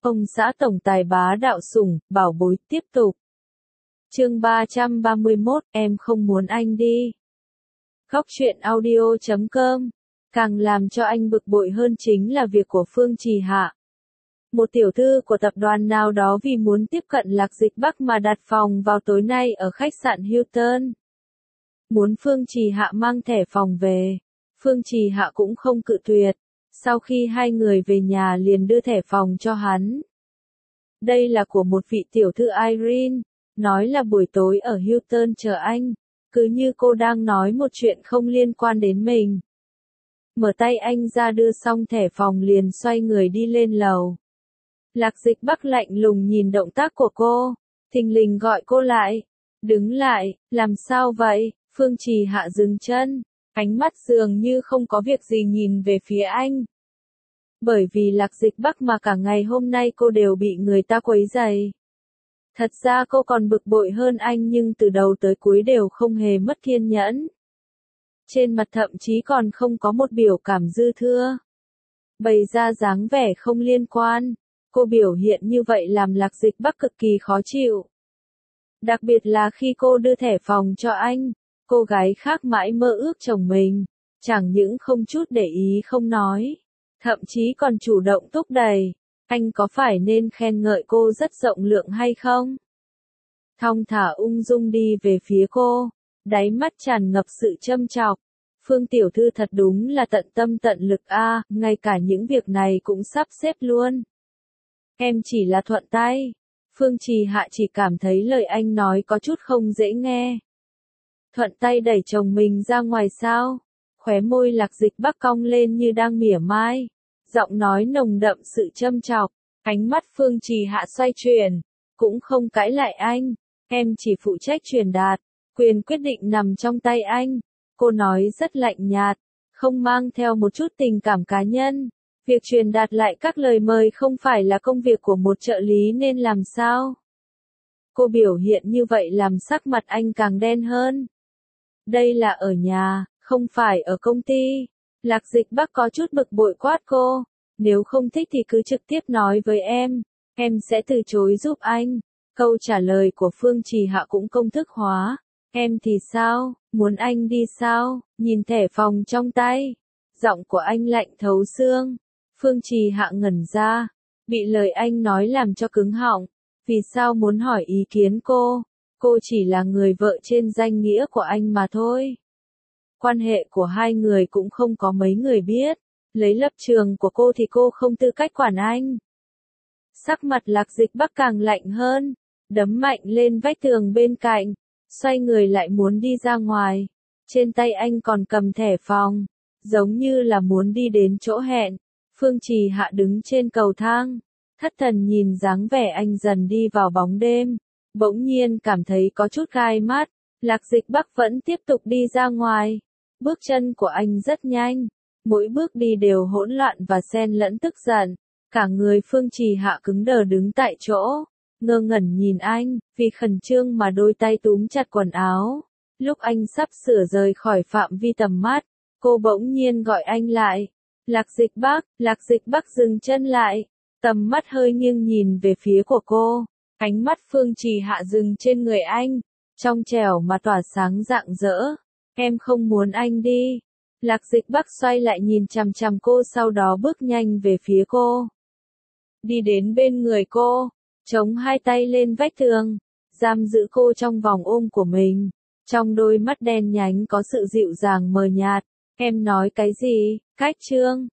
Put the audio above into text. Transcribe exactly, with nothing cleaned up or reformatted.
Ông xã tổng tài bá đạo sủng, bảo bối, tiếp tục. Chương ba trăm ba mươi mốt, em không muốn anh đi. Góc truyện audio chấm com. Càng làm cho anh bực bội hơn chính là việc của Phương Trì Hạ. Một tiểu thư của tập đoàn nào đó vì muốn tiếp cận Lạc Dịch Bắc mà đặt phòng vào tối nay ở khách sạn Hilton. Muốn Phương Trì Hạ mang thẻ phòng về. Phương Trì Hạ cũng không cự tuyệt. Sau khi hai người về nhà liền đưa thẻ phòng cho hắn. Đây là của một vị tiểu thư Irene, nói là buổi tối ở Hilton chờ anh, cứ như cô đang nói một chuyện không liên quan đến mình. Mở tay anh ra đưa xong thẻ phòng liền xoay người đi lên lầu. Lạc Dịch Bắc lạnh lùng nhìn động tác của cô, thình lình gọi cô lại. Đứng lại, làm sao vậy? Phương Trì Hạ dừng chân, ánh mắt dường như không có việc gì nhìn về phía anh. Bởi vì Lạc Dịch Bắc mà cả ngày hôm nay cô đều bị người ta quấy rầy. Thật ra cô còn bực bội hơn anh nhưng từ đầu tới cuối đều không hề mất kiên nhẫn. Trên mặt thậm chí còn không có một biểu cảm dư thừa. Bày ra dáng vẻ không liên quan, cô biểu hiện như vậy làm Lạc Dịch Bắc cực kỳ khó chịu. Đặc biệt là khi cô đưa thẻ phòng cho anh, cô gái khác mãi mơ ước chồng mình, chẳng những không chút để ý không nói, thậm chí còn chủ động thúc đẩy, anh có phải nên khen ngợi cô rất rộng lượng hay không? Thong thả ung dung đi về phía cô, đáy mắt tràn ngập sự châm chọc. Phương tiểu thư thật đúng là tận tâm tận lực a, à, ngay cả những việc này cũng sắp xếp luôn. Em chỉ là thuận tay. Phương Trì Hạ chỉ cảm thấy lời anh nói có chút không dễ nghe. Thuận tay đẩy chồng mình ra ngoài sao? Khóe môi Lạc Dịch Bắc cong lên như đang mỉa mai. Giọng nói nồng đậm sự châm chọc. Ánh mắt Phương Trì Hạ xoay chuyển. Cũng không cãi lại anh. Em chỉ phụ trách truyền đạt. Quyền quyết định nằm trong tay anh. Cô nói rất lạnh nhạt. Không mang theo một chút tình cảm cá nhân. Việc truyền đạt lại các lời mời không phải là công việc của một trợ lý nên làm sao? Cô biểu hiện như vậy làm sắc mặt anh càng đen hơn. Đây là ở nhà, không phải ở công ty. Lạc Dịch Bắc có chút bực bội quát cô. Nếu không thích thì cứ trực tiếp nói với em. Em sẽ từ chối giúp anh. Câu trả lời của Phương Trì Hạ cũng công thức hóa. Em thì sao? Muốn anh đi sao? Nhìn thẻ phòng trong tay. Giọng của anh lạnh thấu xương. Phương Trì Hạ ngẩn ra. Bị lời anh nói làm cho cứng họng. Vì sao muốn hỏi ý kiến cô? Cô chỉ là người vợ trên danh nghĩa của anh mà thôi. Quan hệ của hai người cũng không có mấy người biết. Lấy lập trường của cô thì cô không tư cách quản anh. Sắc mặt Lạc Dịch Bắc càng lạnh hơn. Đấm mạnh lên vách tường bên cạnh. Xoay người lại muốn đi ra ngoài. Trên tay anh còn cầm thẻ phòng. Giống như là muốn đi đến chỗ hẹn. Phương Trì Hạ đứng trên cầu thang. Thất thần nhìn dáng vẻ anh dần đi vào bóng đêm. Bỗng nhiên cảm thấy có chút gai mắt. Lạc Dịch Bắc vẫn tiếp tục đi ra ngoài. Bước chân của anh rất nhanh. Mỗi bước đi đều hỗn loạn và xen lẫn tức giận. Cả người Phương Trì Hạ cứng đờ đứng tại chỗ. Ngơ ngẩn nhìn anh, vì khẩn trương mà đôi tay túm chặt quần áo. Lúc anh sắp sửa rời khỏi phạm vi tầm mắt, cô bỗng nhiên gọi anh lại. Lạc Dịch Bắc, Lạc Dịch Bắc dừng chân lại. Tầm mắt hơi nghiêng nhìn về phía của cô. Ánh mắt Phương Trì Hạ dừng trên người anh. Trong trẻo mà tỏa sáng rạng rỡ. Em không muốn anh đi. Lạc Dịch Bắc xoay lại nhìn chằm chằm cô sau đó bước nhanh về phía cô. Đi đến bên người cô. Chống hai tay lên vách tường. Giam giữ cô trong vòng ôm của mình. Trong đôi mắt đen nhánh có sự dịu dàng mờ nhạt. Em nói cái gì? Cách trương.